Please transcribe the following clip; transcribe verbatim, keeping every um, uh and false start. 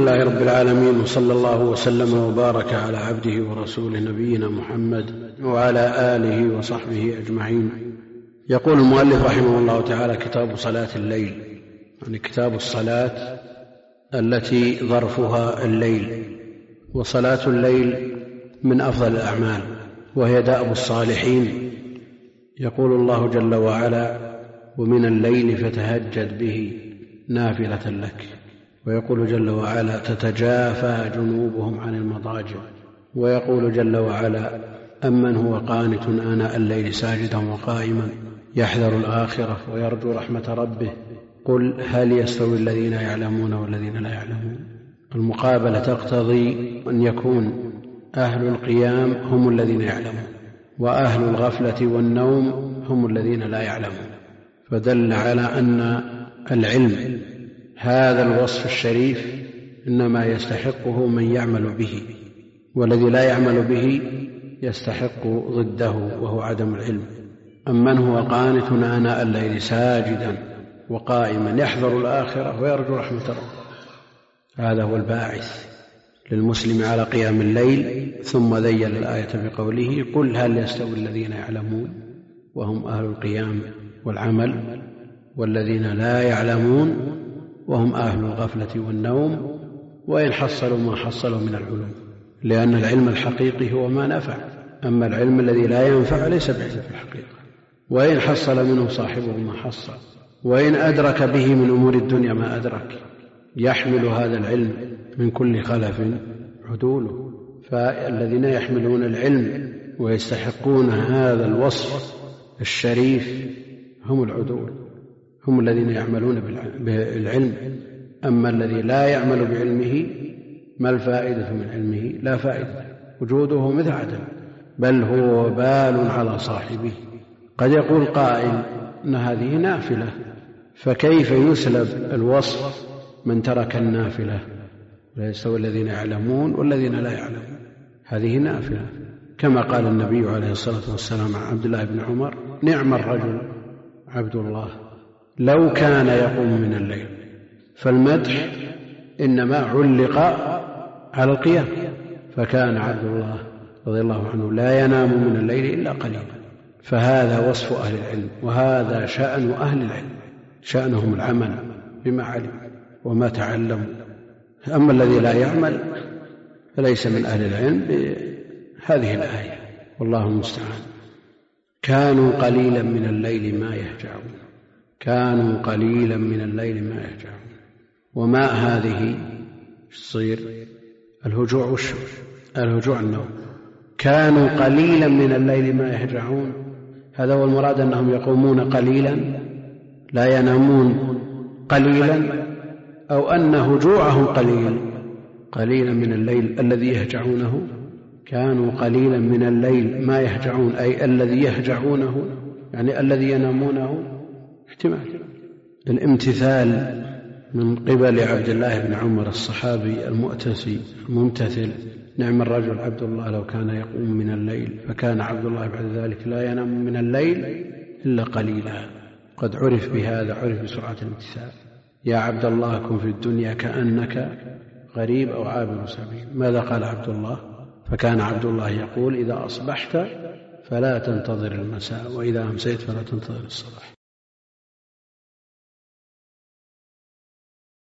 لله رب العالمين، وصلى الله وسلم وبارك على عبده ورسوله نبينا محمد وعلى آله وصحبه أجمعين. يقول المؤلف رحمه الله تعالى: كتاب صلاة الليل، يعني كتاب الصلاة التي ظرفها الليل. وصلاة الليل من أفضل الأعمال، وهي دأب الصالحين. يقول الله جل وعلا: ومن الليل فتهجد به نافلة لك. ويقول جل وعلا: تتجافى جنوبهم عن المضاجع. ويقول جل وعلا: أمن هو قانت آناء الليل ساجدا وقائما يحذر الآخرة ويرجو رحمة ربه قل هل يستوي الذين يعلمون والذين لا يعلمون. المقابلة تقتضي أن يكون أهل القيام هم الذين يعلمون، وأهل الغفلة والنوم هم الذين لا يعلمون. فدل على أن العلم هذا الوصف الشريف إنما يستحقه من يعمل به، والذي لا يعمل به يستحق ضده وهو عدم العلم. أمن هو قانت آناء الليل ساجدا وقائما يحذر الآخرة ويرجو رحمة ربه، هذا هو الباعث للمسلم على قيام الليل. ثم ذيل الآية بقوله: قل هل يستوي الذين يعلمون وهم أهل القيام والعمل والذين لا يعلمون وهم أهل الغفلة والنوم، وإن حصلوا ما حصلوا من العلوم، لأن العلم الحقيقي هو ما نفع، أما العلم الذي لا ينفع ليس بعلم في الحقيقة. وإن حصل منه صاحبه ما حصل، وإن أدرك به من أمور الدنيا ما أدرك، يحمل هذا العلم من كل خلف عدوله. فالذين يحملون العلم ويستحقون هذا الوصف الشريف هم العدول، هم الذين يعملون بالعلم. أما الذي لا يعمل بعلمه ما الفائدة من علمه؟ لا فائدة، وجوده مثل عدم، بل هو وبال على صاحبه. قد يقول قائل أن هذه نافلة، فكيف يسلب الوصف من ترك النافلة؟ لا يستوي الذين يعلمون والذين لا يعلمون، هذه نافلة، كما قال النبي عليه الصلاة والسلام عن عبد الله بن عمر: نعم الرجل عبد الله لو كان يقوم من الليل. فالمدح إنما علق على القيام، فكان عبد الله رضي الله عنه لا ينام من الليل إلا قليلا. فهذا وصف أهل العلم، وهذا شأن أهل العلم، شأنهم العمل بما علم وما تعلموا. أما الذي لا يعمل فليس من أهل العلم بهذه الآية، والله المستعان. كانوا قليلا من الليل ما يهجعون، كانوا قليلا من الليل ما يهجعون. وما هذه تصير الهجوع والشوع، الهجوع النوم. كانوا قليلا من الليل ما يهجعون، هذا هو المراد، أنهم يقومون قليلا لا ينامون قليلا، أو أن هجوعهم قليل، قليلا من الليل الذي يهجعونه. كانوا قليلا من الليل ما يهجعون، أي الذي يهجعونه يعني الذي ينامونه. احتمال الامتثال من قبل عبد الله بن عمر الصحابي المؤتسي الممتثل: نعم الرجل عبد الله لو كان يقوم من الليل. فكان عبد الله بعد ذلك لا ينام من الليل إلا قليلا. قد عرف بهذا، عرف بسرعة الامتثال. يا عبد الله كن في الدنيا كأنك غريب أو عابر سبيل. ماذا قال عبد الله؟ فكان عبد الله يقول: إذا أصبحت فلا تنتظر المساء، وإذا أمسيت فلا تنتظر الصباح.